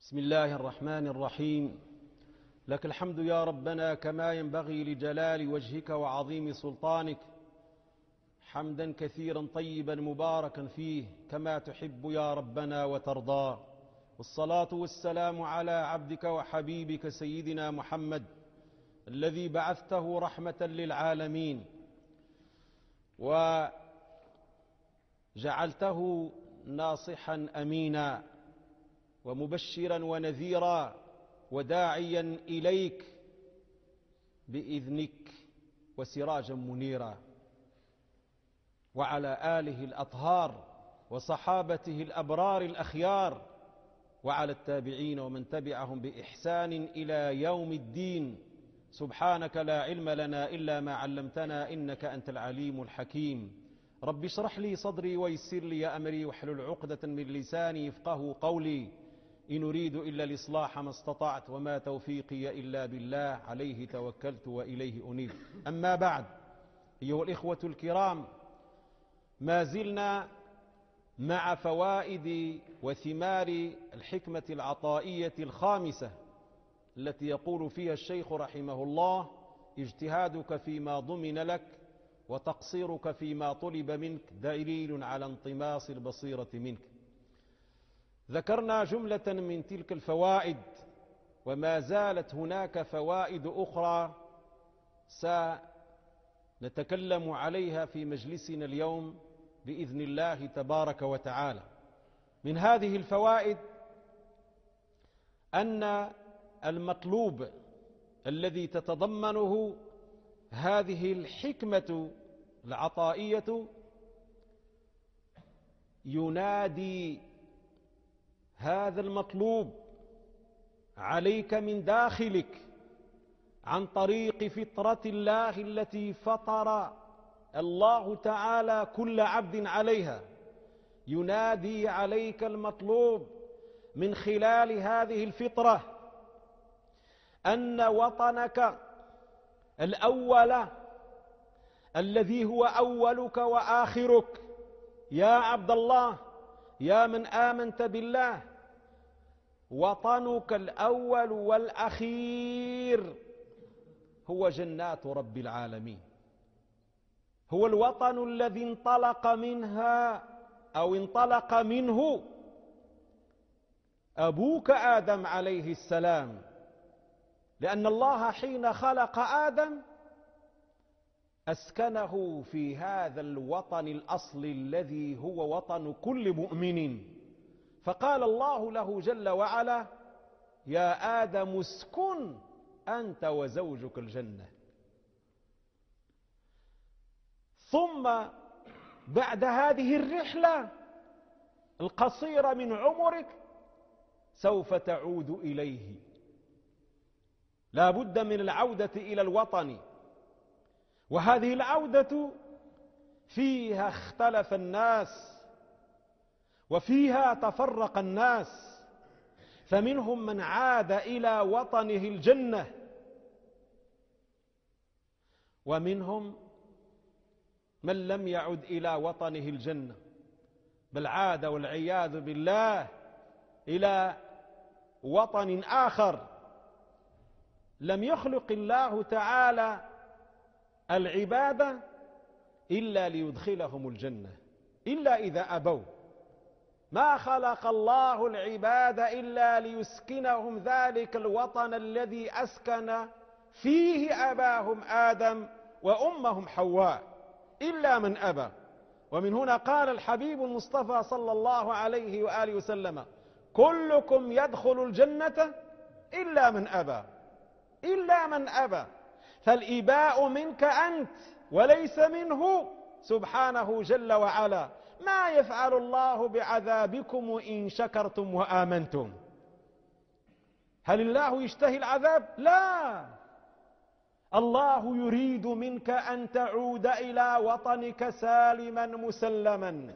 بسم الله الرحمن الرحيم. لك الحمد يا ربنا كما ينبغي لجلال وجهك وعظيم سلطانك، حمدا كثيرا طيبا مباركا فيه كما تحب يا ربنا وترضى. والصلاة والسلام على عبدك وحبيبك سيدنا محمد الذي بعثته رحمة للعالمين وجعلته ناصحا أمينا ومبشرا ونذيرا وداعيا إليك بإذنك وسراجا منيرا، وعلى آله الأطهار وصحابته الأبرار الأخيار، وعلى التابعين ومن تبعهم بإحسان إلى يوم الدين. سبحانك لا علم لنا إلا ما علمتنا إنك أنت العليم الحكيم. رب اشرح لي صدري ويسر لي أمري واحلل عقدة من لساني يفقه قولي. إن أريد إلا الإصلاح ما استطعت وما توفيقي إلا بالله، عليه توكلت وإليه أنيب. أما بعد، أيها الإخوة الكرام، ما زلنا مع فوائد وثمار الحكمة العطائية الخامسة التي يقول فيها الشيخ رحمه الله: اجتهادك فيما ضمن لك وتقصيرك فيما طلب منك دليل على انطماس البصيرة منك. ذكرنا جملة من تلك الفوائد، وما زالت هناك فوائد أخرى سنتكلم عليها في مجلسنا اليوم بإذن الله تبارك وتعالى. من هذه الفوائد أن المطلوب الذي تتضمنه هذه الحكمة العطائية ينادي هذا المطلوب عليك من داخلك عن طريق فطرة الله التي فطر الله تعالى كل عبد عليها. ينادي عليك المطلوب من خلال هذه الفطرة أن وطنك الأول الذي هو أولك وآخرك يا عبد الله، يا من آمنت بالله، وطنك الأول والأخير هو جنات رب العالمين. هو الوطن الذي انطلق منها أو انطلق منه أبوك آدم عليه السلام، لأن الله حين خلق آدم أسكنه في هذا الوطن الأصلي الذي هو وطن كل مؤمن، فقال الله له جل وعلا: يا آدم اسكن أنت وزوجك الجنة. ثم بعد هذه الرحلة القصيرة من عمرك سوف تعود إليه. لا بد من العودة إلى الوطن، وهذه العودة فيها اختلف الناس وفيها تفرق الناس، فمنهم من عاد إلى وطنه الجنة، ومنهم من لم يعد إلى وطنه الجنة، بل عاد والعياذ بالله إلى وطن آخر. لم يخلق الله تعالى العبادة إلا ليدخلهم الجنة إلا إذا أبوا. ما خلق الله العباد إلا ليسكنهم ذلك الوطن الذي أسكن فيه أباهم آدم وأمهم حواء، إلا من أبى. ومن هنا قال الحبيب المصطفى صلى الله عليه وآله وسلم: كلكم يدخل الجنة إلا من أبى، إلا من أبى. فالإباء منك أنت وليس منه سبحانه جل وعلا. ما يفعل الله بعذابكم إن شكرتم وآمنتم؟ هل الله يشتهي العذاب؟ لا، الله يريد منك أن تعود إلى وطنك سالما مسلما،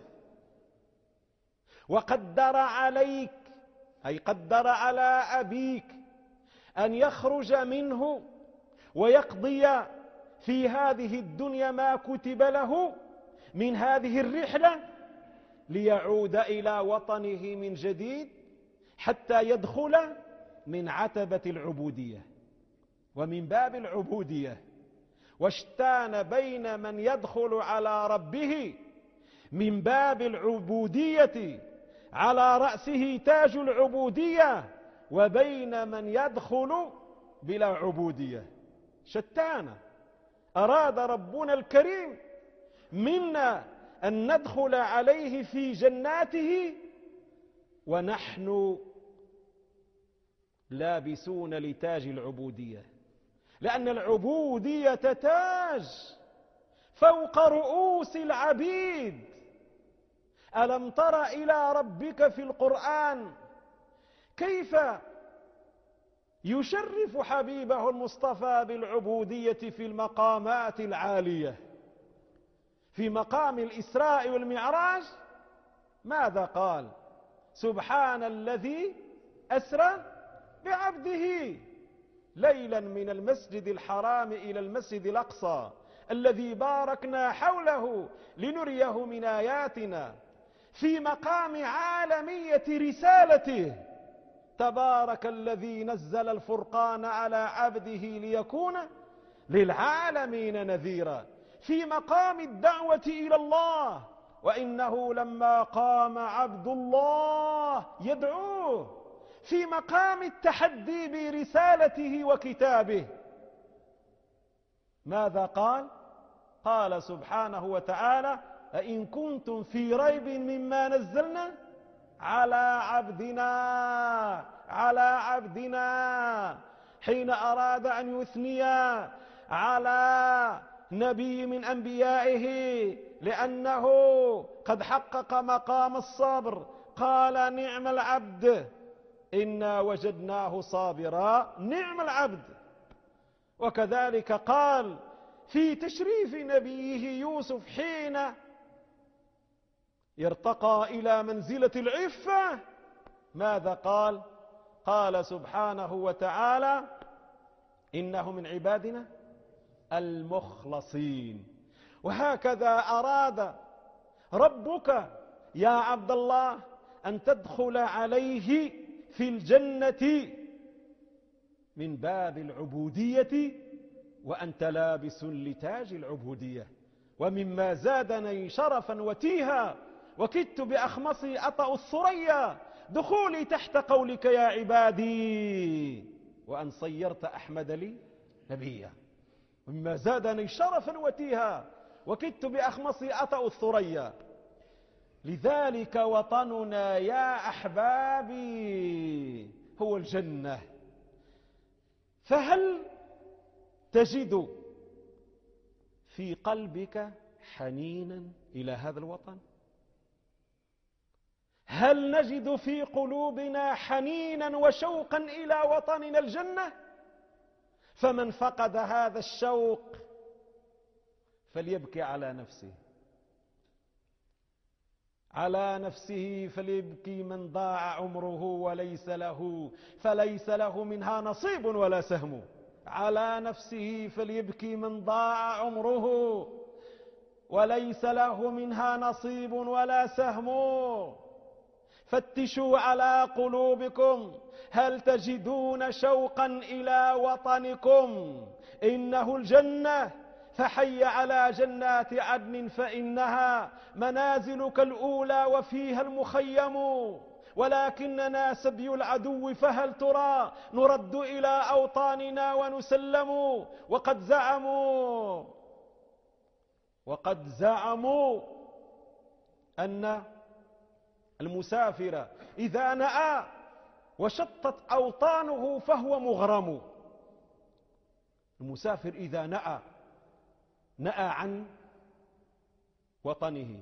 وقدر عليك أي قدر على أبيك أن يخرج منه ويقضي في هذه الدنيا ما كتب له من هذه الرحلة ليعود إلى وطنه من جديد حتى يدخل من عتبة العبودية ومن باب العبودية. واشتان بين من يدخل على ربه من باب العبودية على رأسه تاج العبودية وبين من يدخل بلا عبودية، شتان. أراد ربنا الكريم منا أن ندخل عليه في جناته ونحن لابسون لتاج العبودية، لأن العبودية تاج فوق رؤوس العبيد. ألم تر إلى ربك في القرآن كيف يشرف حبيبه المصطفى بالعبودية في المقامات العالية؟ في مقام الإسراء والمعراج ماذا قال؟ سبحان الذي أسرى بعبده ليلا من المسجد الحرام إلى المسجد الأقصى الذي باركنا حوله لنريه من آياتنا. في مقام عالمية رسالته تبارك الذي نزل الفرقان على عبده ليكون للعالمين نذيرا. في مقام الدعوة إلى الله وإنه لما قام عبد الله يدعوه. في مقام التحدي برسالته وكتابه ماذا قال؟ قال سبحانه وتعالى فإن كنتم في ريب مما نزلنا على عبدنا حين أراد أن يثني على نبي من أنبيائه لأنه قد حقق مقام الصبر قال نعم العبد إنا وجدناه صابرا نعم العبد. وكذلك قال في تشريف نبيه يوسف حين يرتقى إلى منزلة العفة ماذا قال؟ قال سبحانه وتعالى إنه من عبادنا المخلصين. وهكذا أراد ربك يا عبد الله أن تدخل عليه في الجنة من باب العبودية وأنت لابس لتاج العبودية. ومما زادني شرفا وتيها وكدت بأخمصي أطأ الثريا دخولي تحت قولك يا عبادي وأن صيرت أحمد لي نبيا. ومما زادني شرفا وتيها وكدت بأخمصي أطأ الثريا. لذلك وطننا يا أحبابي هو الجنة. فهل تجد في قلبك حنينا إلى هذا الوطن؟ هل نجد في قلوبنا حنينا وشوقا إلى وطننا الجنة؟ فمن فقد هذا الشوق فليبكي على نفسه فليبكي من ضاع عمره فليس له منها نصيب ولا سهم. على نفسه فليبكي من ضاع عمره وليس له منها نصيب ولا سهم. فتشوا على قلوبكم هل تجدون شوقا إلى وطنكم؟ إنه الجنة فحي على جنات عدن فإنها منازلك الأولى وفيها المخيم. ولكننا سبي العدو فهل ترى نرد إلى أوطاننا ونسلم. وقد زعموا أن المسافر إذا نأى وشطت أوطانه فهو مغرم. المسافر إذا نأى عن وطنه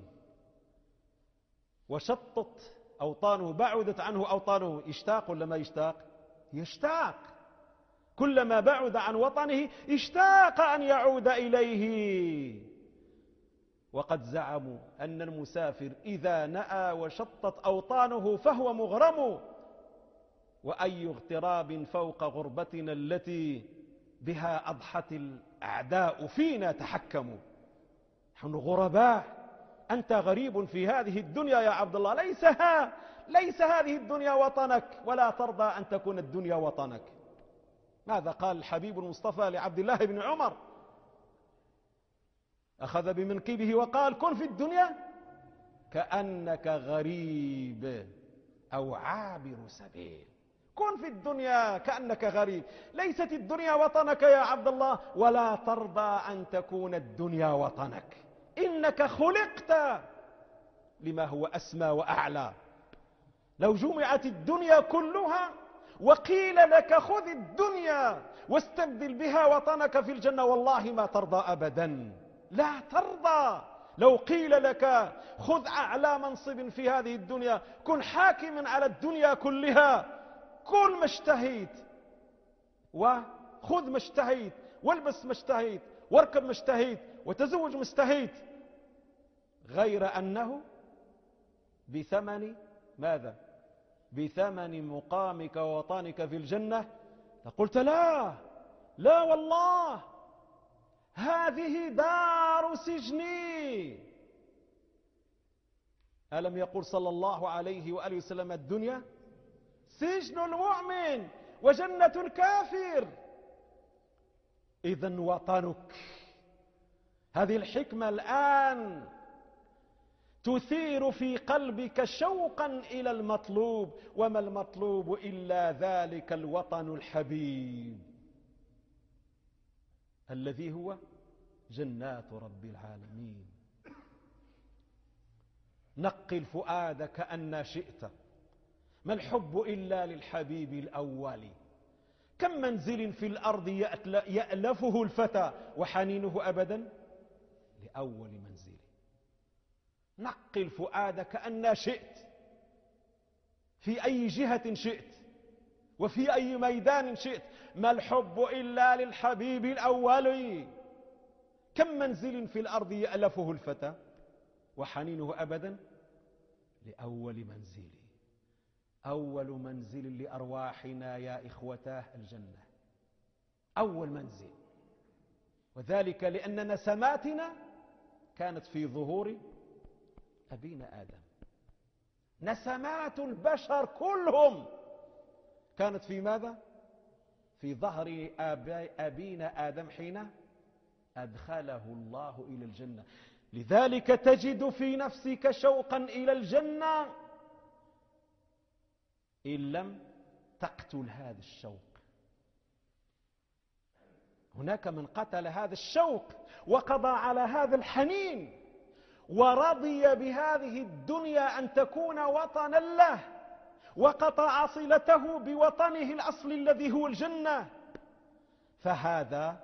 وشطت أوطانه بعدت عنه أوطانه يشتاق ولا ما يشتاق؟ يشتاق. كلما بعد عن وطنه اشتاق أن يعود إليه. وقد زعموا أن المسافر إذا نأى وشطت أوطانه فهو مغرم. وأي اغتراب فوق غربتنا التي بها أضحت الأعداء فينا تحكموا. نحن غرباء. أنت غريب في هذه الدنيا يا عبد الله ليس هذه الدنيا وطنك، ولا ترضى أن تكون الدنيا وطنك. ماذا قال الحبيب المصطفى لعبد الله بن عمر؟ أخذ بمنكبه وقال: كن في الدنيا كأنك غريب أو عابر سبيل. كن في الدنيا كأنك غريب، ليست الدنيا وطنك يا عبد الله، ولا ترضى أن تكون الدنيا وطنك. إنك خلقت لما هو أسمى وأعلى. لو جمعت الدنيا كلها وقيل لك خذ الدنيا واستبدل بها وطنك في الجنة، والله ما ترضى أبدا، لا ترضى. لو قيل لك خذ أعلى منصب في هذه الدنيا، كن حاكما على الدنيا كلها، كل ما اشتهيت وخذ ما اشتهيت والبس ما اشتهيت واركب ما اشتهيت وتزوج ما اشتهيت، غير أنه بثمن ماذا؟ بثمن مقامك ووطنك في الجنة. فقلت لا لا والله، هذه دار سجني. ألم يقول صلى الله عليه وآله وسلم: الدنيا سجن المؤمن وجنة الكافر. إذن وطنك. هذه الحكمة الآن تثير في قلبك شوقا إلى المطلوب، وما المطلوب إلا ذلك الوطن الحبيب الذي هو جنات رب العالمين. نقل فؤادك أن شئت، ما الحب إلا للحبيب الأول. كم منزل في الأرض يألفه الفتى وحنينه أبدا لأول منزل. نقل فؤادك أن شئت، في أي جهة شئت وفي أي ميدان شئت، ما الحب إلا للحبيب الأول. كم منزل في الأرض يألفه الفتى وحنينه أبدا لأول منزل. أول منزل لأرواحنا يا إخوتاه الجنة، أول منزل. وذلك لأن نسماتنا كانت في ظهور أبينا آدم. نسمات البشر كلهم كانت في ماذا؟ في ظهر أبينا آدم حين أدخله الله إلى الجنة. لذلك تجد في نفسك شوقا إلى الجنة إن لم تقتل هذا الشوق. هناك من قتل هذا الشوق وقضى على هذا الحنين ورضي بهذه الدنيا أن تكون وطنا له، وقطع صلته بوطنه الأصلي الذي هو الجنة. فهذا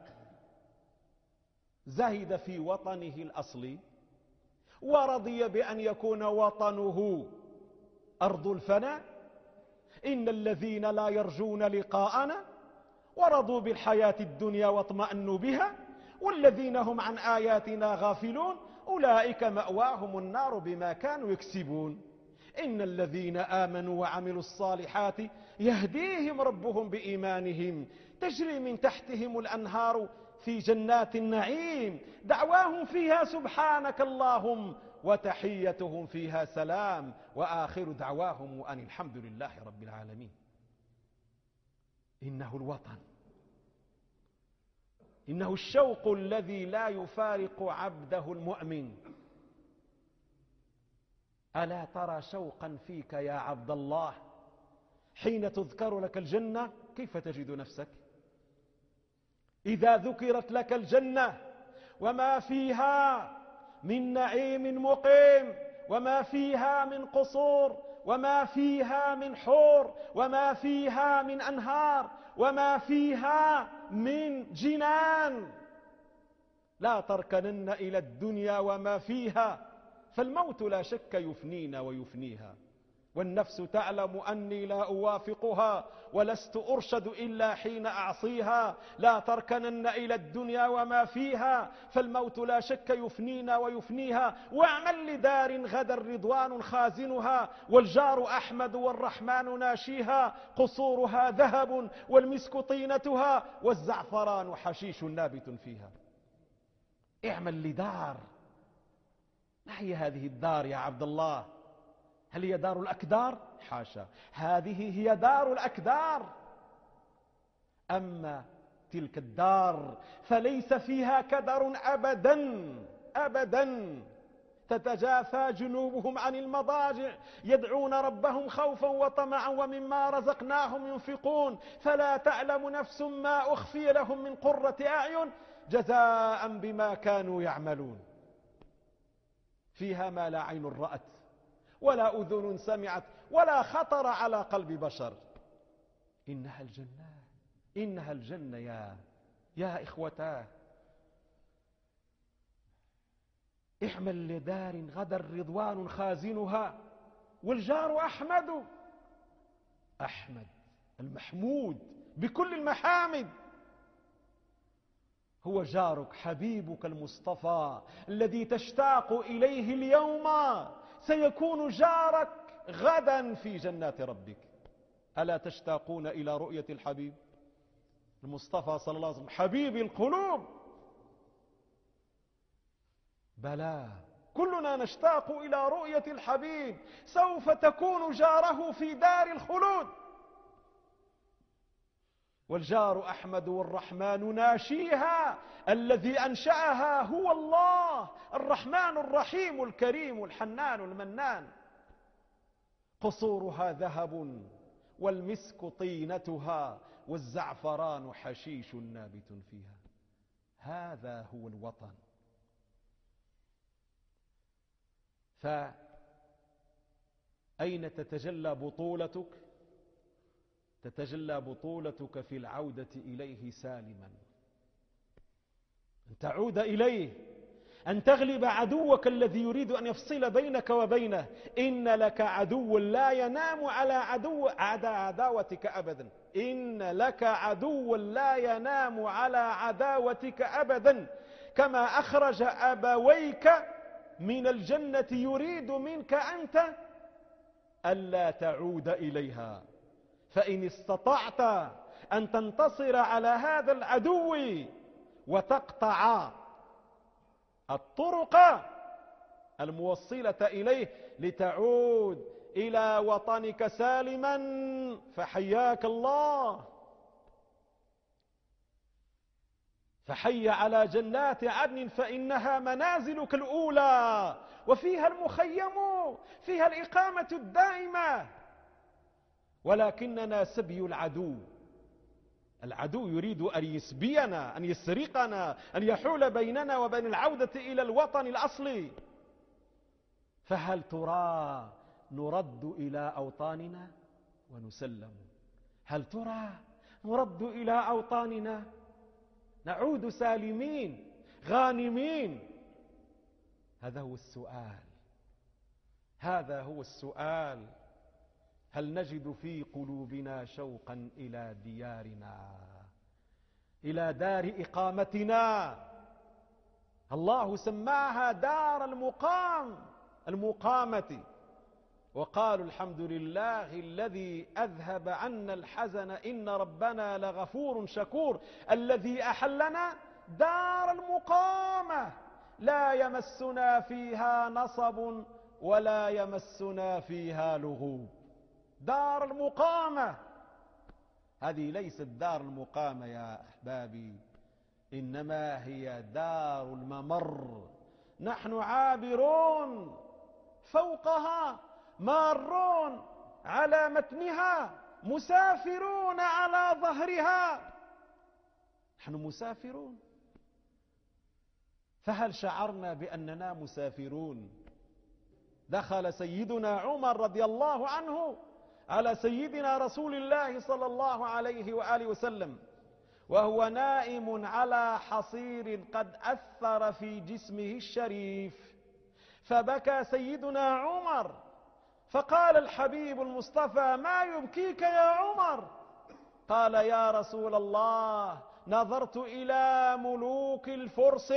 زهد في وطنه الأصلي ورضي بأن يكون وطنه أرض الفناء. إن الذين لا يرجون لقاءنا ورضوا بالحياة الدنيا واطمأنوا بها والذين هم عن آياتنا غافلون أولئك مأواهم النار بما كانوا يكسبون. إن الذين آمنوا وعملوا الصالحات يهديهم ربهم بإيمانهم تجري من تحتهم الأنهار في جنات النعيم دعواهم فيها سبحانك اللهم وتحيتهم فيها سلام وآخر دعواهم أن الحمد لله رب العالمين. إنه الوطن، إنه الشوق الذي لا يفارق عبده المؤمن. ألا ترى شوقا فيك يا عبد الله حين تذكر لك الجنة؟ كيف تجد نفسك إذا ذكرت لك الجنة وما فيها من نعيم مقيم، وما فيها من قصور، وما فيها من حور، وما فيها من أنهار، وما فيها من جنان؟ لا تركنن إلى الدنيا وما فيها، فالموت لا شك يفنينا ويفنيها، والنفس تعلم أني لا أوافقها ولست أرشد إلا حين أعصيها. لا تركنن إلى الدنيا وما فيها، فالموت لا شك يفنينا ويفنيها. واعمل لدار غدا رضوان خازنها، والجار أحمد والرحمن ناشيها، قصورها ذهب والمسك طينتها، والزعفران حشيش نابت فيها. اعمل لدار. ما هي هذه الدار يا عبد الله؟ هل هي دار الأكدار؟ حاشا، هذه هي دار الأكدار. أما تلك الدار فليس فيها كدر أبدا أبدا. تتجافى جنوبهم عن المضاجع يدعون ربهم خوفا وطمعا ومما رزقناهم ينفقون فلا تعلم نفس ما أخفي لهم من قرة أعين جزاء بما كانوا يعملون. فيها ما لا عين رأت ولا أذن سمعت ولا خطر على قلب بشر. إنها الجنة، إنها الجنة يا إخوتاه. اعمل لدار غدا رضوان خازنها والجار أحمد المحمود بكل المحامد. هو جارك حبيبك المصطفى الذي تشتاق إليه اليوم سيكون جارك غدا في جنات ربك. ألا تشتاقون إلى رؤية الحبيب المصطفى صلى الله عليه وسلم حبيب القلوب؟ بلى، كلنا نشتاق إلى رؤية الحبيب. سوف تكون جاره في دار الخلود. والجار أحمد والرحمن ناشيها، الذي أنشأها هو الله الرحمن الرحيم الكريم الحنان المنان. قصورها ذهب والمسك طينتها والزعفران حشيش نابت فيها. هذا هو الوطن. فأين تتجلى بطولتك؟ تتجلى بطولتك في العودة إليه سالما، أن تعود إليه، أن تغلب عدوك الذي يريد أن يفصل بينك وبينه. إن لك عدو لا ينام على عداوتك أبدا. إن لك عدو لا ينام على عداوتك أبدا. كما أخرج أبويك من الجنة يريد منك أنت ألا تعود إليها. فإن استطعت أن تنتصر على هذا العدو وتقطع الطرق الموصلة إليه لتعود إلى وطنك سالما فحياك الله. فحي على جنات عدن فإنها منازلك الأولى وفيها المخيم، فيها الإقامة الدائمة. ولكننا سبي العدو. العدو يريد أن يسبينا، أن يسرقنا، أن يحول بيننا وبين العودة إلى الوطن الأصلي. فهل ترى نرد إلى أوطاننا ونسلم؟ هل ترى نرد إلى أوطاننا نعود سالمين غانمين؟ هذا هو السؤال، هذا هو السؤال. هل نجد في قلوبنا شوقا إلى ديارنا، إلى دار إقامتنا؟ الله سماها دار المقامة، وقالوا الحمد لله الذي أذهب عنا الحزن إن ربنا لغفور شكور. الذي أحلنا دار المقامة لا يمسنا فيها نصب ولا يمسنا فيها لغوب. دار المقامة هذه ليست دار المقامة يا أحبابي، إنما هي دار الممر. نحن عابرون فوقها، مارون على متنها، مسافرون على ظهرها. نحن مسافرون. فهل شعرنا بأننا مسافرون؟ دخل سيدنا عمر رضي الله عنه على سيدنا رسول الله صلى الله عليه وآله وسلم وهو نائم على حصير قد أثر في جسمه الشريف، فبكى سيدنا عمر، فقال الحبيب المصطفى: ما يبكيك يا عمر؟ قال: يا رسول الله، نظرت إلى ملوك الفرس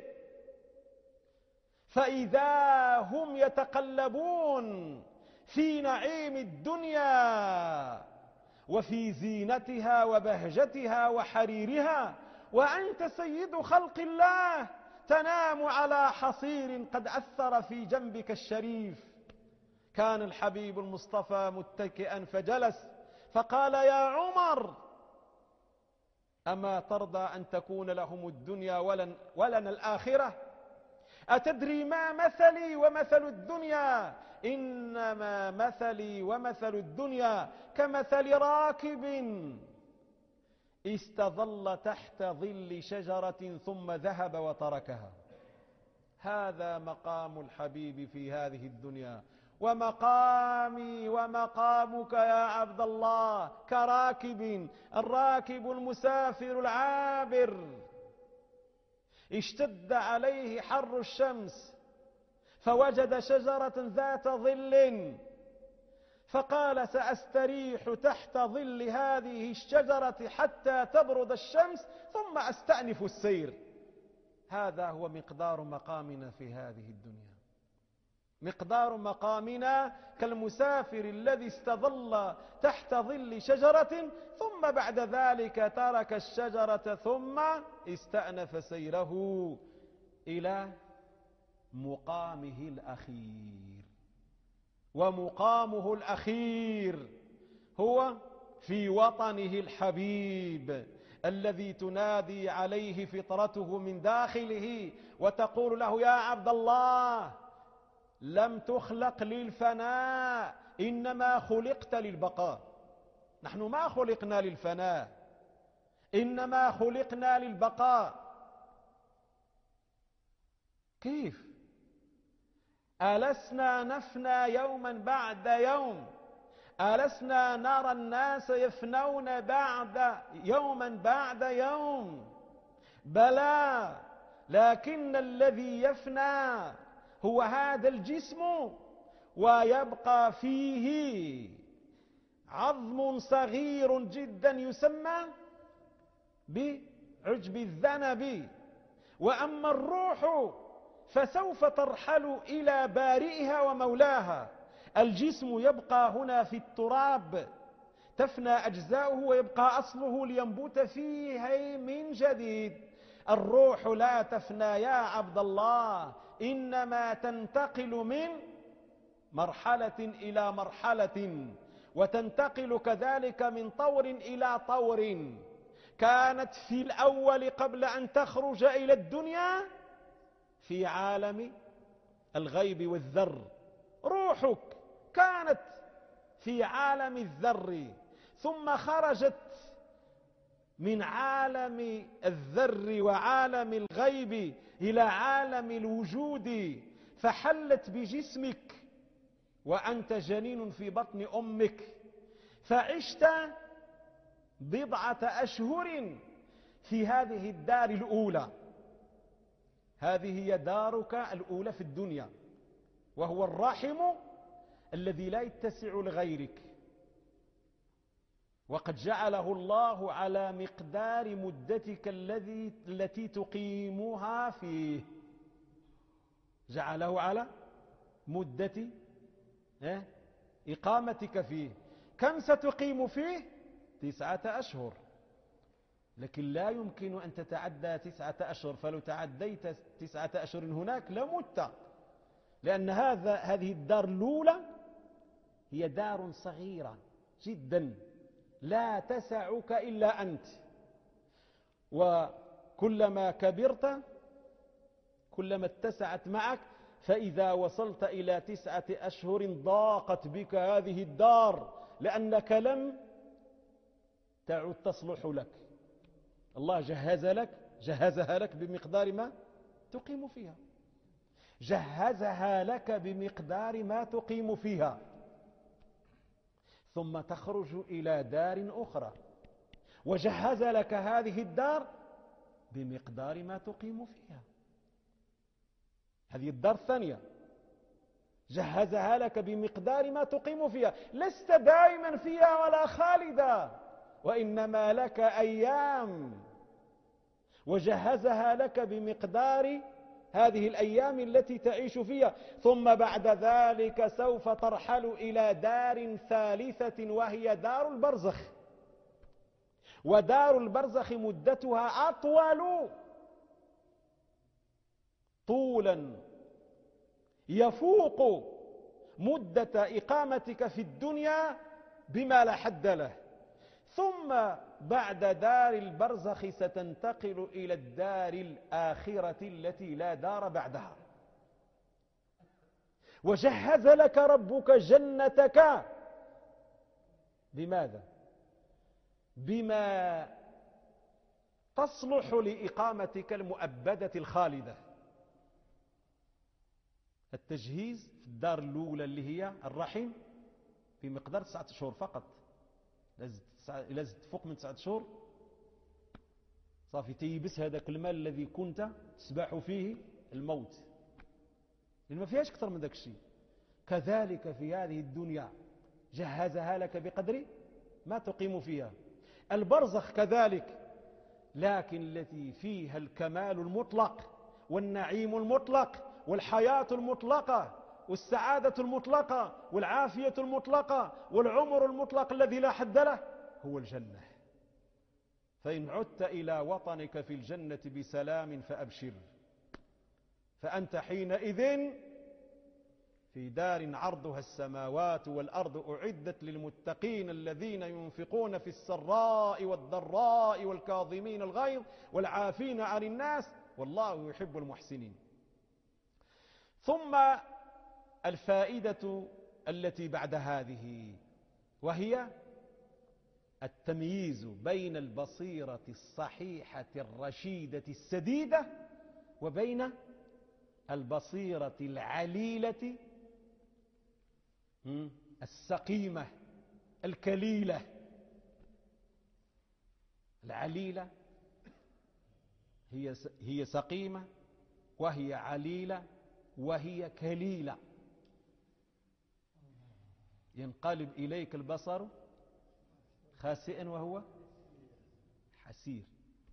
فإذا هم يتقلبون في نعيم الدنيا وفي زينتها وبهجتها وحريرها، وأنت سيد خلق الله تنام على حصير قد أثر في جنبك الشريف. كان الحبيب المصطفى متكئا فجلس فقال: يا عمر، أما ترضى أن تكون لهم الدنيا ولنا الآخرة؟ أتدري ما مثلي ومثل الدنيا؟ إنما مثلي ومثل الدنيا كمثل راكب استظل تحت ظل شجرة ثم ذهب وتركها. هذا مقام الحبيب في هذه الدنيا، ومقامي ومقامك يا عبد الله كراكب، الراكب المسافر العابر اشتد عليه حر الشمس فوجد شجرة ذات ظل فقال: سأستريح تحت ظل هذه الشجرة حتى تبرد الشمس ثم أستأنف السير. هذا هو مقدار مقامنا في هذه الدنيا. مقدار مقامنا كالمسافر الذي استظل تحت ظل شجرة ثم بعد ذلك ترك الشجرة ثم استأنف سيره إلى مقامه الأخير. ومقامه الأخير هو في وطنه الحبيب الذي تنادي عليه فطرته من داخله وتقول له: يا عبد الله، لم تخلق للفناء، إنما خلقت للبقاء. نحن ما خلقنا للفناء، إنما خلقنا للبقاء. كيف؟ ألسنا نفنى يوما بعد يوم؟ ألسنا نرى الناس يفنون يوما بعد يوم؟ بلى، لكن الذي يفنى هو هذا الجسم، ويبقى فيه عظم صغير جدا يسمى بعجب الذنب. وأما الروح فسوف ترحل إلى بارئها ومولاها. الجسم يبقى هنا في التراب، تفنى أجزاؤه ويبقى أصله لينبت فيه من جديد. الروح لا تفنى يا عبد الله، إنما تنتقل من مرحلة إلى مرحلة، وتنتقل كذلك من طور إلى طور. كانت في الأول قبل أن تخرج إلى الدنيا في عالم الغيب والذر. روحك كانت في عالم الذر، ثم خرجت من عالم الذر وعالم الغيب إلى عالم الوجود، فحلت بجسمك وأنت جنين في بطن أمك، فعشت بضعة أشهر في هذه الدار الأولى. هذه هي دارك الأولى في الدنيا، وهو الرحم الذي لا يتسع لغيرك، وقد جعله الله على مقدار مدتك التي تقيمها فيه. جعله على مدة إقامتك فيه. كم ستقيم فيه؟ 9 أشهر، لكن لا يمكن أن تتعدى 9 أشهر، فلو تعديت 9 أشهر هناك لمت، لأن هذه الدار الأولى هي دار صغيرة جدا لا تسعك إلا أنت. وكلما كبرت كلما اتسعت معك، فإذا وصلت إلى 9 أشهر ضاقت بك هذه الدار، لأنك لم تعد تصلح لك. الله جهزها لك بمقدار ما تقيم فيها، جهزها لك بمقدار ما تقيم فيها، ثم تخرج إلى دار أخرى وجهز لك هذه الدار بمقدار ما تقيم فيها. هذه الدار الثانية جهزها لك بمقدار ما تقيم فيها، لست دائما فيها ولا خالدا، وإنما لك أيام، وجهزها لك بمقدار هذه الأيام التي تعيش فيها. ثم بعد ذلك سوف ترحل إلى دار ثالثة، وهي دار البرزخ. ودار البرزخ مدتها أطول طولا يفوق مدة إقامتك في الدنيا بما لا حد له، ثم بعد دار البرزخ ستنتقل إلى الدار الآخرة التي لا دار بعدها. وجهز لك ربك جنتك بماذا؟ بما تصلح لإقامتك المؤبدة الخالدة. التجهيز في الدار الأولى اللي هي الرحم في مقدار 9 شهور فقط، إلا زدت فوق من 9 شهور صافي تيبس هذاك المال الذي كنت تسبح فيه الموت، لأن ما فيهاش أكثر من ذاك الشيء. كذلك في هذه الدنيا جهزها لك بقدر ما تقيم فيها. البرزخ كذلك، لكن التي فيها الكمال المطلق والنعيم المطلق والحياة المطلقة والسعادة المطلقة والعافية المطلقة والعمر المطلق الذي لا حد له هو الجنة. فإن عدت إلى وطنك في الجنة بسلام فأبشر، فأنت حينئذ في دار عرضها السماوات والأرض أعدت للمتقين الذين ينفقون في السراء والضراء والكاظمين الغيظ والعافين عن الناس والله يحب المحسنين. ثم الفائدة التي بعد هذه، وهي التمييز بين البصيرة الصحيحة الرشيدة السديدة وبين البصيرة العليلة السقيمة الكليلة. العليلة هي سقيمة، وهي عليلة، وهي كليلة. ينقلب إليك البصر خاسئا وهو حسير.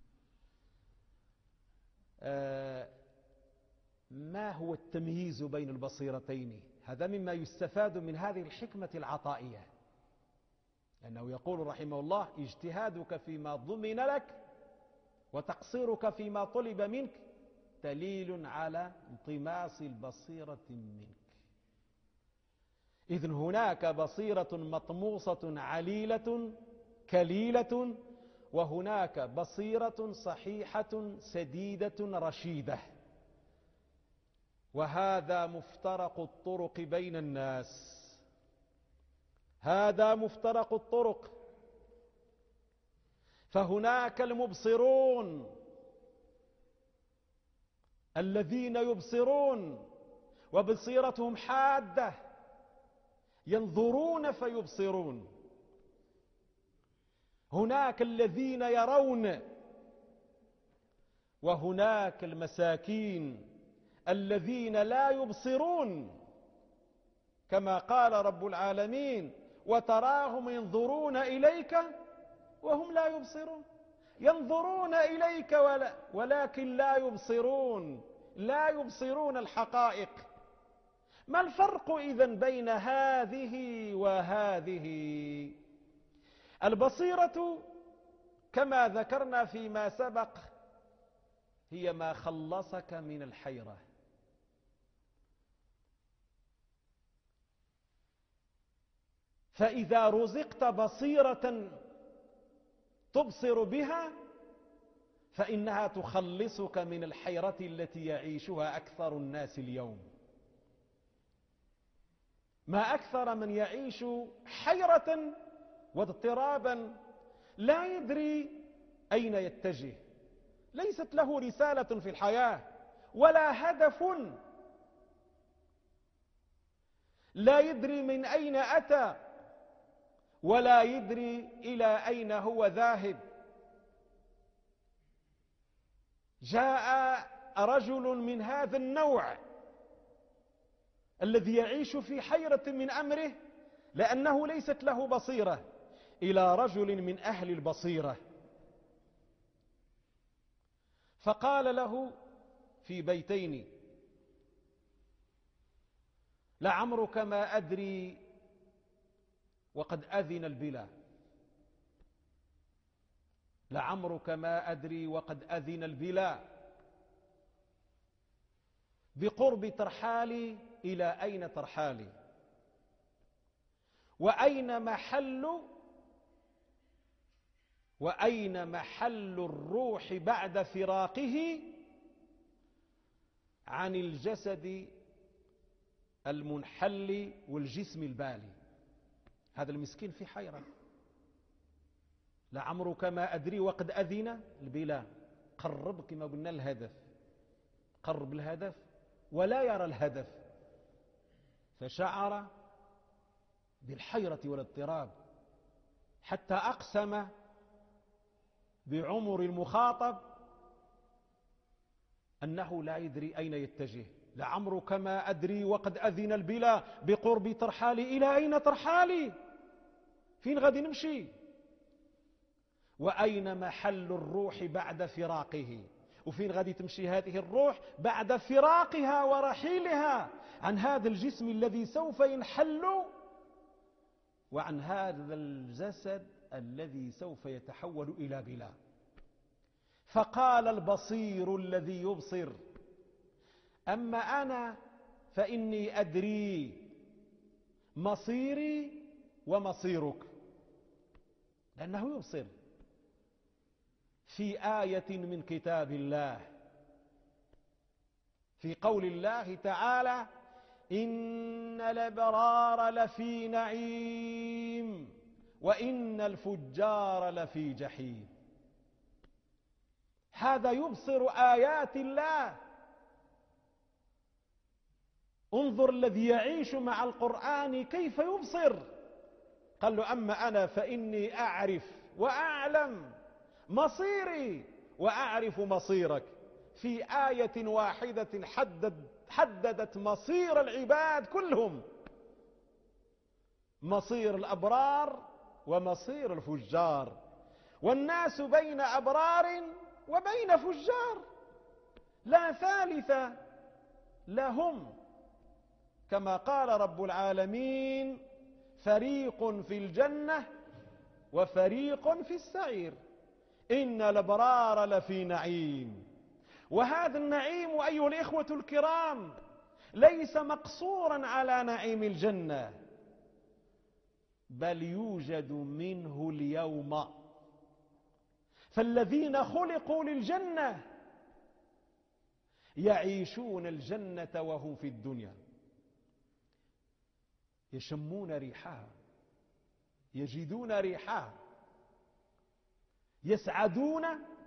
ما هو التمييز بين البصيرتين؟ هذا مما يستفاد من هذه الحكمة العطائية، لأنه يقول رحمه الله: اجتهادك فيما ضمن لك وتقصيرك فيما طلب منك دليل على انطماس البصيرة منك. إذن هناك بصيرة مطموسة عليلة كليلة، وهناك بصيرة صحيحة سديدة رشيدة. وهذا مفترق الطرق بين الناس، هذا مفترق الطرق. فهناك المبصرون الذين يبصرون وبصيرتهم حادة، ينظرون فيبصرون. هناك الذين يرون، وهناك المساكين الذين لا يبصرون، كما قال رب العالمين: وتراهم ينظرون إليك وهم لا يبصرون. ينظرون إليك ولكن لا يبصرون، لا يبصرون الحقائق. ما الفرق إذن بين هذه وهذه؟ البصيرة كما ذكرنا فيما سبق هي ما خلصك من الحيرة. فإذا رزقت بصيرة تبصر بها فإنها تخلصك من الحيرة التي يعيشها أكثر الناس اليوم. ما أكثر من يعيش حيرة واضطرابا، لا يدري أين يتجه، ليست له رسالة في الحياة ولا هدف، لا يدري من أين أتى ولا يدري إلى أين هو ذاهب. جاء رجل من هذا النوع الذي يعيش في حيرة من أمره لأنه ليست له بصيرة إلى رجل من أهل البصيرة، فقال له في بيتين: لعمرك ما أدري وقد أذن البلا، لعمرك ما أدري وقد أذن البلا، بقرب ترحالي إلى أين ترحالي؟ وأين محل الروح بعد فراقه عن الجسد المنحل والجسم البالي؟ هذا المسكين في حيرة. لعمرك ما أدري وقد أذن البلا. قرب كما قلنا الهدف، قرب الهدف ولا يرى الهدف، فشعر بالحيرة والاضطراب حتى أقسم بعمر المخاطب أنه لا يدري أين يتجه. لعمرك ما أدري وقد أذن البلا بقرب ترحالي. إلى أين ترحالي؟ فين غادي نمشي؟ وأين محل الروح بعد فراقه؟ وفين غادي تمشي هذه الروح بعد فراقها ورحيلها عن هذا الجسم الذي سوف ينحل وعن هذا الجسد الذي سوف يتحول إلى بلا. فقال البصير الذي يبصر: أما أنا فإني أدري مصيري ومصيرك. لأنه يبصر في آية من كتاب الله، في قول الله تعالى: إن الأبرار لفي نعيم وإن الفجار لفي جحيم. هذا يبصر آيات الله. انظر الذي يعيش مع القرآن كيف يبصر. قال له: أما أنا فإني أعرف وأعلم مصيري وأعرف مصيرك. في آية واحدة حددت مصير العباد كلهم، مصير الأبرار ومصير الفجار، والناس بين أبرار وبين فجار لا ثالث لهم، كما قال رب العالمين: فريق في الجنة وفريق في السعير. إن الأبرار لفي نعيم. وهذا النعيم أيها الإخوة الكرام ليس مقصورا على نعيم الجنة، بل يوجد منه اليوم. فالذين خلقوا للجنة يعيشون الجنة وهم في الدنيا، يشمون ريحها، يجدون ريحها، يسعدون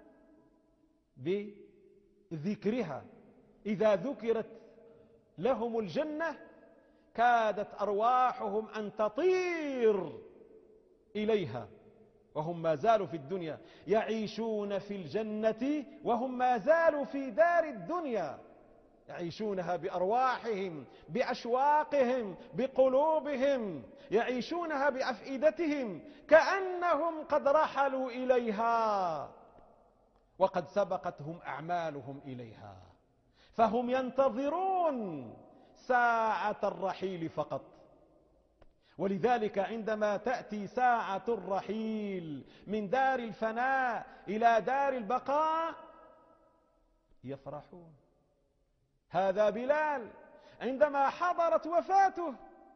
بذكرها. إذا ذكرت لهم الجنة كادت أرواحهم أن تطير إليها وهم ما زالوا في الدنيا. يعيشون في الجنة وهم ما زالوا في دار الدنيا، يعيشونها بأرواحهم، بأشواقهم، بقلوبهم، يعيشونها بأفئدتهم كأنهم قد رحلوا إليها وقد سبقتهم أعمالهم إليها، فهم ينتظرون ساعة الرحيل فقط. ولذلك عندما تأتي ساعة الرحيل من دار الفناء إلى دار البقاء يفرحون. هذا بلال عندما حضرت وفاته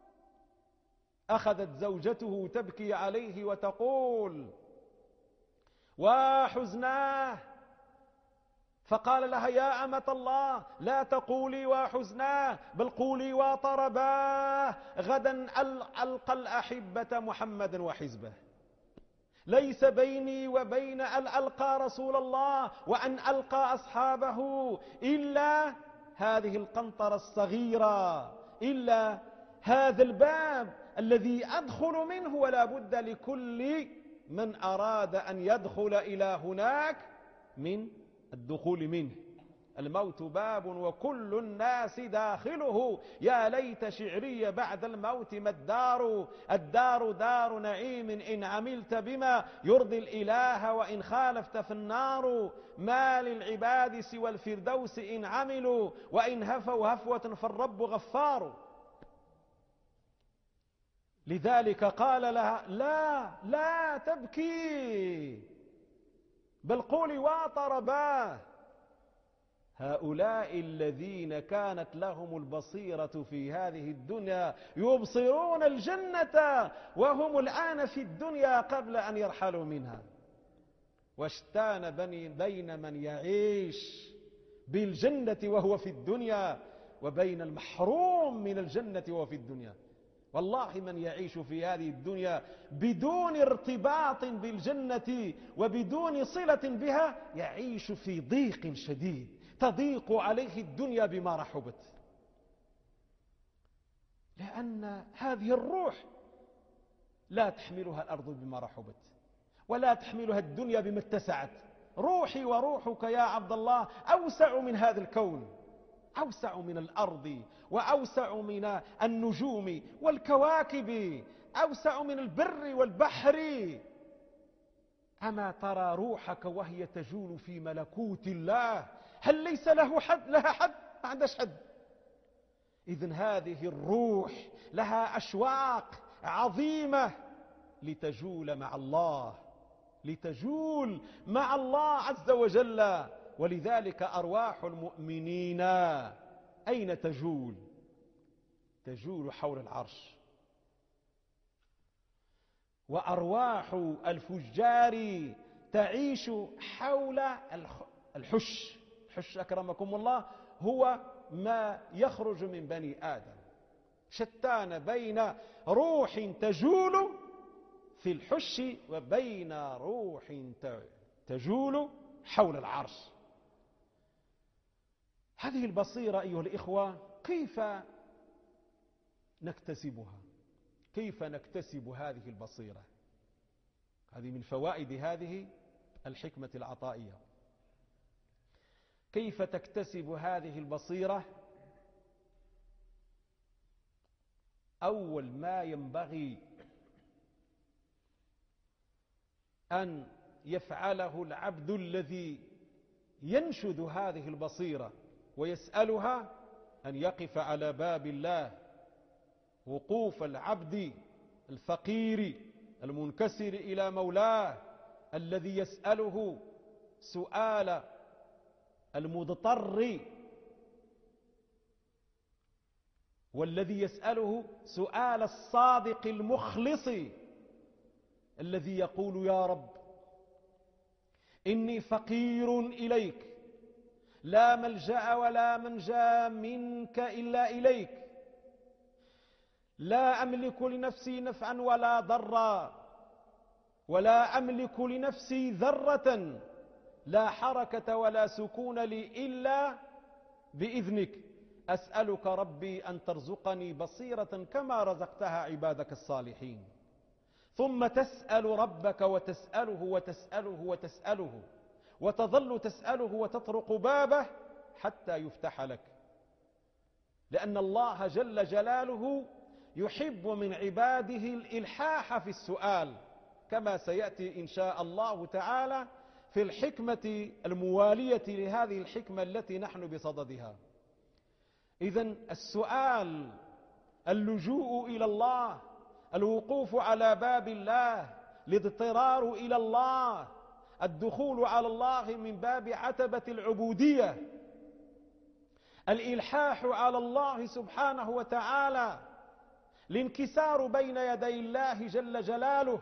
أخذت زوجته تبكي عليه وتقول: وحزناه. فقال لها: يا أمة الله، لا تقولي وحزناه، بل قولي وطرباه، غدا ألقى الأحبة محمدا وحزبه. ليس بيني وبين أن ألقى رسول الله وأن ألقى أصحابه إلا هذه القنطرة الصغيرة، إلا هذا الباب الذي أدخل منه، ولا بد لكل من أراد أن يدخل إلى هناك من الدخول منه. الموت باب وكل الناس داخله، يا ليت شعري بعد الموت ما الدار، الدار دار نعيم إن عملت بما يرضي الإله وإن خالفت في النار، ما للعباد سوى الفردوس إن عملوا وإن هفوا هفوة فالرب غفار. لذلك قال لها: لا تبكي، بل قولي وطرباه. هؤلاء الذين كانت لهم البصيرة في هذه الدنيا يبصرون الجنة وهم الآن في الدنيا قبل أن يرحلوا منها. واشتان بين من يعيش بالجنة وهو في الدنيا وبين المحروم من الجنة وهو في الدنيا. والله من يعيش في هذه الدنيا بدون ارتباط بالجنة وبدون صلة بها يعيش في ضيق شديد، تضيق عليه الدنيا بما رحبت، لأن هذه الروح لا تحملها الأرض بما رحبت ولا تحملها الدنيا بما اتسعت. روحي وروحك يا عبد الله أوسع من هذا الكون، أوسع من الأرض وأوسع من النجوم والكواكب، أوسع من البر والبحر. أما ترى روحك وهي تجول في ملكوت الله؟ هل ليس لها حد؟ ما عندهاش حد. إذن هذه الروح لها أشواق عظيمة لتجول مع الله، لتجول مع الله عز وجل. ولذلك أرواح المؤمنين أين تجول؟ تجول حول العرش. وأرواح الفجار تعيش حول الحش. الحش أكرمكم الله هو ما يخرج من بني آدم. شتان بين روح تجول في الحش وبين روح تجول حول العرش. هذه البصيرة أيها الإخوة كيف نكتسبها؟ كيف نكتسب هذه البصيرة؟ هذه من فوائد هذه الحكمة العطائية. كيف تكتسب هذه البصيرة؟ أول ما ينبغي أن يفعله العبد الذي ينشد هذه البصيرة ويسألها أن يقف على باب الله وقوف العبد الفقير المنكسر إلى مولاه الذي يسأله سؤال المضطر، والذي يسأله سؤال الصادق المخلص الذي يقول يا رب إني فقير إليك، لا ملجأ ولا منجا منك إلا إليك، لا أملك لنفسي نفعا ولا ضرا، ولا أملك لنفسي ذرة، لا حركة ولا سكون لي إلا بإذنك. أسألك ربي أن ترزقني بصيرة كما رزقتها عبادك الصالحين. ثم تسأل ربك وتسأله وتسأله وتسأله، وتظل تسأله وتطرق بابه حتى يفتح لك، لأن الله جل جلاله يحب من عباده الإلحاح في السؤال، كما سيأتي إن شاء الله تعالى في الحكمة الموالية لهذه الحكمة التي نحن بصددها. إذن السؤال، اللجوء إلى الله، الوقوف على باب الله، الاضطرار إلى الله، الدخول على الله من باب عتبة العبودية، الإلحاح على الله سبحانه وتعالى، الانكسار بين يدي الله جل جلاله.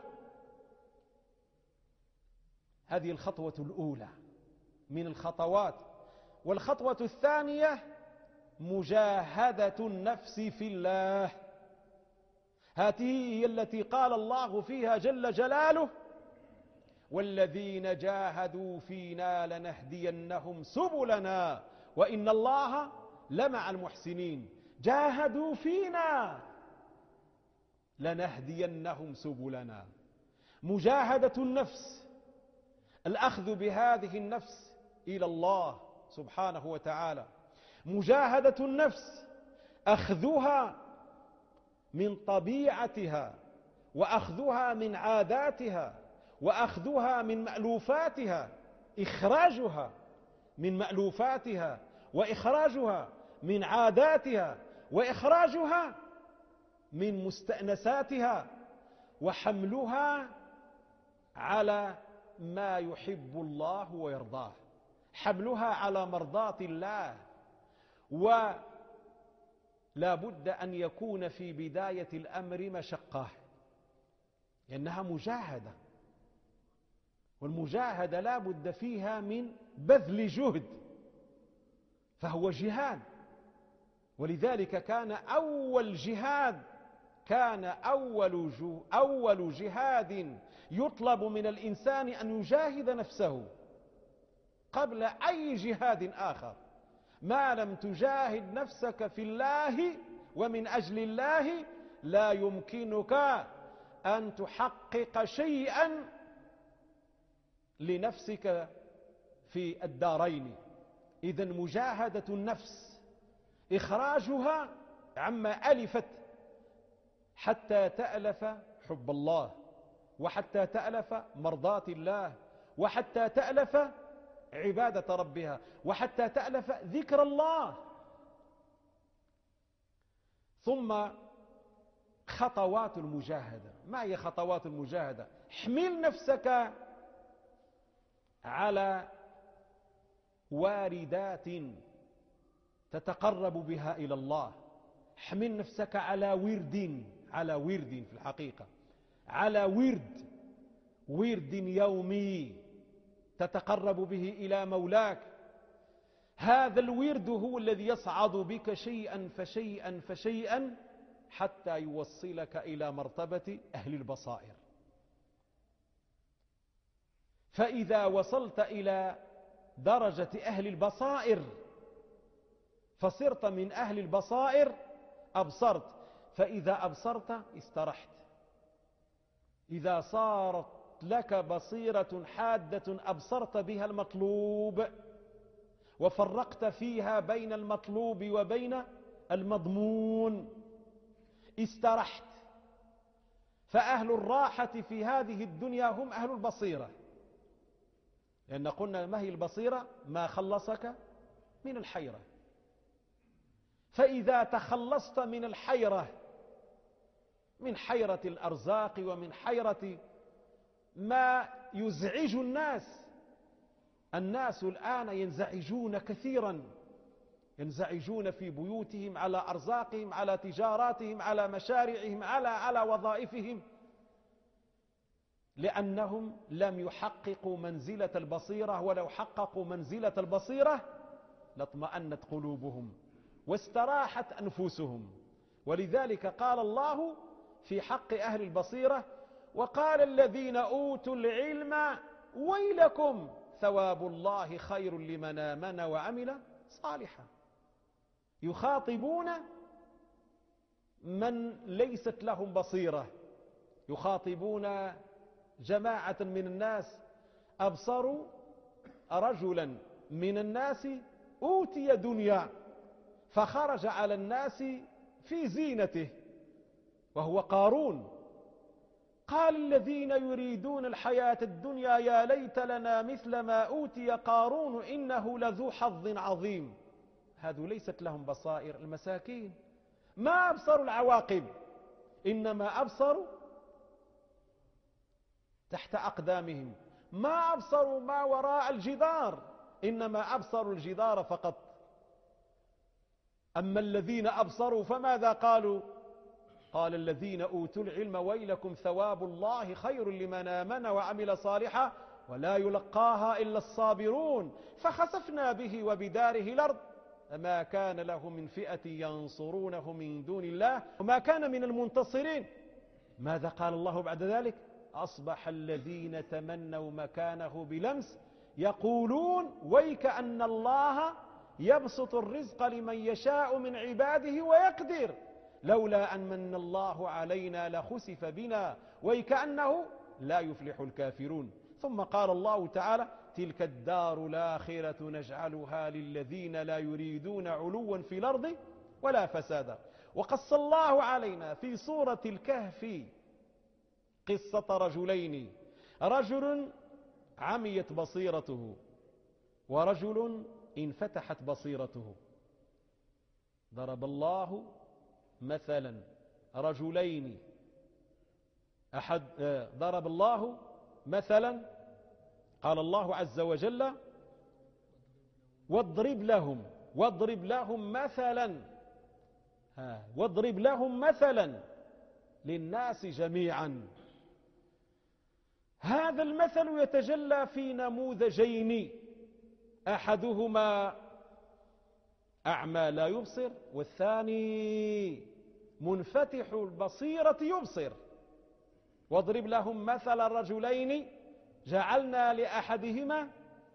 هذه الخطوة الأولى من الخطوات. والخطوة الثانية مجاهدة النفس في الله. هذه هي التي قال الله فيها جل جلاله والذين جاهدوا فينا لنهدينهم سبلنا وإن الله لمع المحسنين. جاهدوا فينا لنهدينهم سبلنا. مجاهدة النفس، الأخذ بهذه النفس إلى الله سبحانه وتعالى. مجاهدة النفس، أخذها من طبيعتها وأخذها من عاداتها وأخذها من مألوفاتها، إخراجها من مألوفاتها وإخراجها من عاداتها وإخراجها من مستأنساتها، وحملها على ما يحب الله ويرضاه. حملها على مرضاة الله، ولا بد أن يكون في بداية الأمر مشقة، لأنها مجاهدة، والمجاهدة لا بد فيها من بذل جهد، فهو جهاد. ولذلك كان أول جهاد يطلب من الإنسان أن يجاهد نفسه قبل أي جهاد آخر. ما لم تجاهد نفسك في الله ومن أجل الله لا يمكنك أن تحقق شيئا لنفسك في الدارين. إذن مجاهدة النفس، إخراجها عما ألفت حتى تألف حب الله، وحتى تألف مرضاة الله، وحتى تألف عبادة ربها، وحتى تألف ذكر الله. ثم خطوات المجاهدة. ما هي خطوات المجاهدة؟ احمل نفسك على واردات تتقرب بها إلى الله. احمل نفسك على ورد في الحقيقة، على ورد يومي تتقرب به إلى مولاك. هذا الورد هو الذي يصعد بك شيئا فشيئا حتى يوصلك إلى مرتبة أهل البصائر. فإذا وصلت إلى درجة أهل البصائر فصرت من أهل البصائر، أبصرت، فإذا أبصرت استرحت. إذا صارت لك بصيرة حادة أبصرت بها المطلوب، وفرقت فيها بين المطلوب وبين المضمون، استرحت. فأهل الراحة في هذه الدنيا هم أهل البصيرة، لأن قلنا ما هي البصيرة؟ ما خلصك من الحيرة. فإذا تخلصت من الحيرة، من حيرة الأرزاق ومن حيرة ما يزعج الناس الآن ينزعجون كثيرا، ينزعجون في بيوتهم، على أرزاقهم، على تجاراتهم، على مشاريعهم، على وظائفهم، لأنهم لم يحققوا منزلة البصيرة. ولو حققوا منزلة البصيرة لاطمأنت قلوبهم واستراحت أنفسهم. ولذلك قال الله في حق أهل البصيرة: وقال الذين أوتوا العلم ويلكم ثواب الله خير لمن آمن وعمل صالحا. يخاطبون من ليست لهم بصيرة، يخاطبون جماعة من الناس أبصروا رجلا من الناس أوتي دنيا فخرج على الناس في زينته وهو قارون. قال الذين يريدون الحياة الدنيا يا ليت لنا مثل ما أوتي قارون إنه لذو حظ عظيم. هذو ليست لهم بصائر، المساكين ما أبصروا العواقب، إنما أبصروا تحت أقدامهم، ما أبصروا ما وراء الجدار، إنما أبصروا الجدار فقط. أما الذين أبصروا فماذا قالوا؟ قال الذين أوتوا العلم ويلكم ثواب الله خير لمن آمن وعمل صالحا ولا يلقاها إلا الصابرون. فخسفنا به وبداره الأرض فما كان له من فئة ينصرونه من دون الله وما كان من المنتصرين. ماذا قال الله بعد ذلك؟ أصبح الذين تمنوا مكانه بلمس يقولون ويك أن الله يبسط الرزق لمن يشاء من عباده ويقدر لولا أن من الله علينا لخسف بنا ويكأنه لا يفلح الكافرون. ثم قال الله تعالى: تلك الدار الآخرة نجعلها للذين لا يريدون علوا في الأرض ولا فسادا. وقص الله علينا في سورة الكهف قصة رجلين، رجل عميت بصيرته ورجل انفتحت بصيرته. ضرب الله مثلا رجلين، ضرب الله مثلا، قال الله عز وجل: واضرب لهم مثلا، واضرب لهم مثلا للناس جميعا. هذا المثل يتجلى في نموذجين، أحدهما أعمى لا يبصر، والثاني منفتح البصيرة يبصر. واضرب لهم مثل الرجلين جعلنا لأحدهما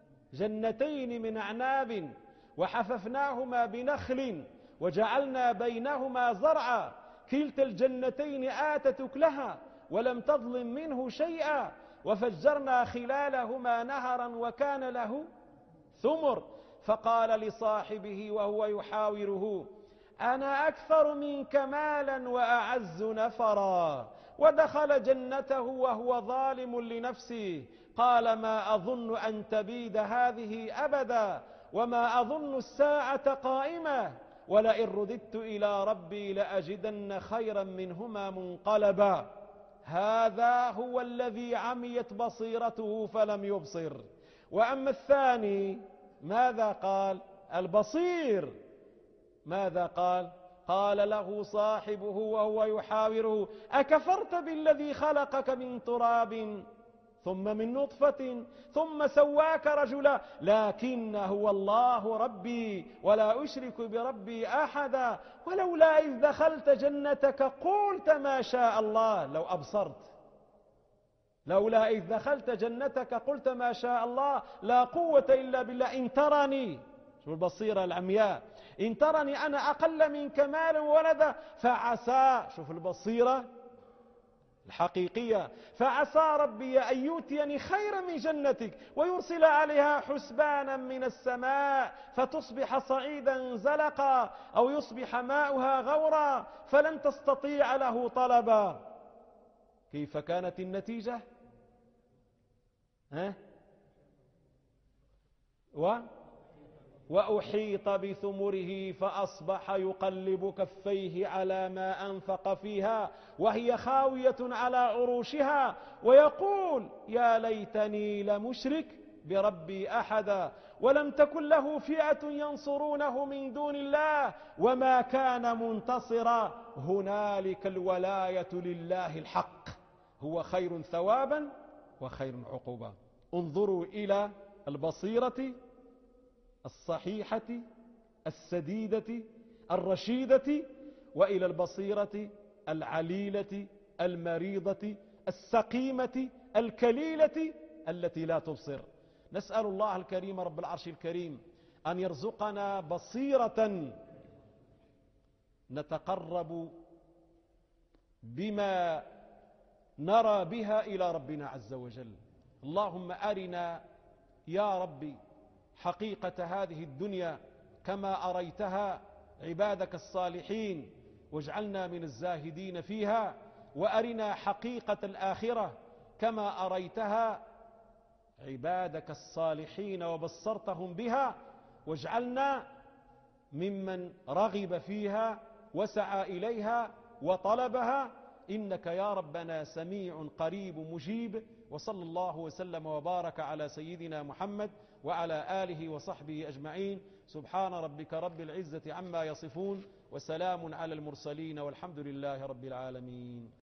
جنتين من أعناب وحففناهما بنخل وجعلنا بينهما زرعا كلتا الجنتين آتت أكلها ولم تظلم منه شيئا وفجرنا خلالهما نهرا وكان له ثمر. فقال لصاحبه وهو يحاوره أنا أكثر منك مالا وأعز نفرا. ودخل جنته وهو ظالم لنفسه قال ما أظن أن تبيد هذه أبدا وما أظن الساعة قائمة ولئن رددت إلى ربي لأجدن خيرا منهما منقلبا. هذا هو الذي عميت بصيرته فلم يبصر. وأما الثاني ماذا قال؟ البصير ماذا قال؟ قال له صاحبه وهو يحاوره أكفرت بالذي خلقك من تراب ثم من نطفة ثم سواك رجلا لكن هو الله ربي ولا أشرك بربي أحدا ولولا إذ دخلت جنتك قلت ما شاء الله. لو أبصرت لولا إذ دخلت جنتك قلت ما شاء الله لا قوة إلا بالله إن ترني، شوف البصيرة العمياء، إن ترني أنا أقل منك مالا وولدا فعسى، شوف البصيرة الحقيقية، فعسى ربي أن يؤتيني خيرا من جنتك ويرسل عليها حسبانا من السماء فتصبح صعيدا زلقا أو يصبح ماؤها غورا فلن تستطيع له طلبا. كيف كانت النتيجة؟ وأحيط بثمره فأصبح يقلب كفيه على ما أنفق فيها وهي خاوية على عروشها ويقول يا ليتني لمشرك بربي أحدا ولم تكن له فئة ينصرونه من دون الله وما كان منتصرا. هنالك الولاية لله الحق هو خير ثوابا وخير عقوبا. انظروا إلى البصيرة الصحيحة السديدة الرشيدة وإلى البصيرة العليلة المريضة السقيمة الكليلة التي لا تبصر. نسأل الله الكريم رب العرش الكريم أن يرزقنا بصيرة نتقرب بما نرى بها إلى ربنا عز وجل. اللهم أرنا يا ربي حقيقة هذه الدنيا كما أريتها عبادك الصالحين واجعلنا من الزاهدين فيها، وأرنا حقيقة الآخرة كما أريتها عبادك الصالحين وبصرتهم بها واجعلنا ممن رغب فيها وسعى إليها وطلبها إنك يا ربنا سميع قريب مجيب. وصلى الله وسلم وبارك على سيدنا محمد وعلى آله وصحبه أجمعين. سبحان ربك رب العزة عما يصفون وسلام على المرسلين والحمد لله رب العالمين.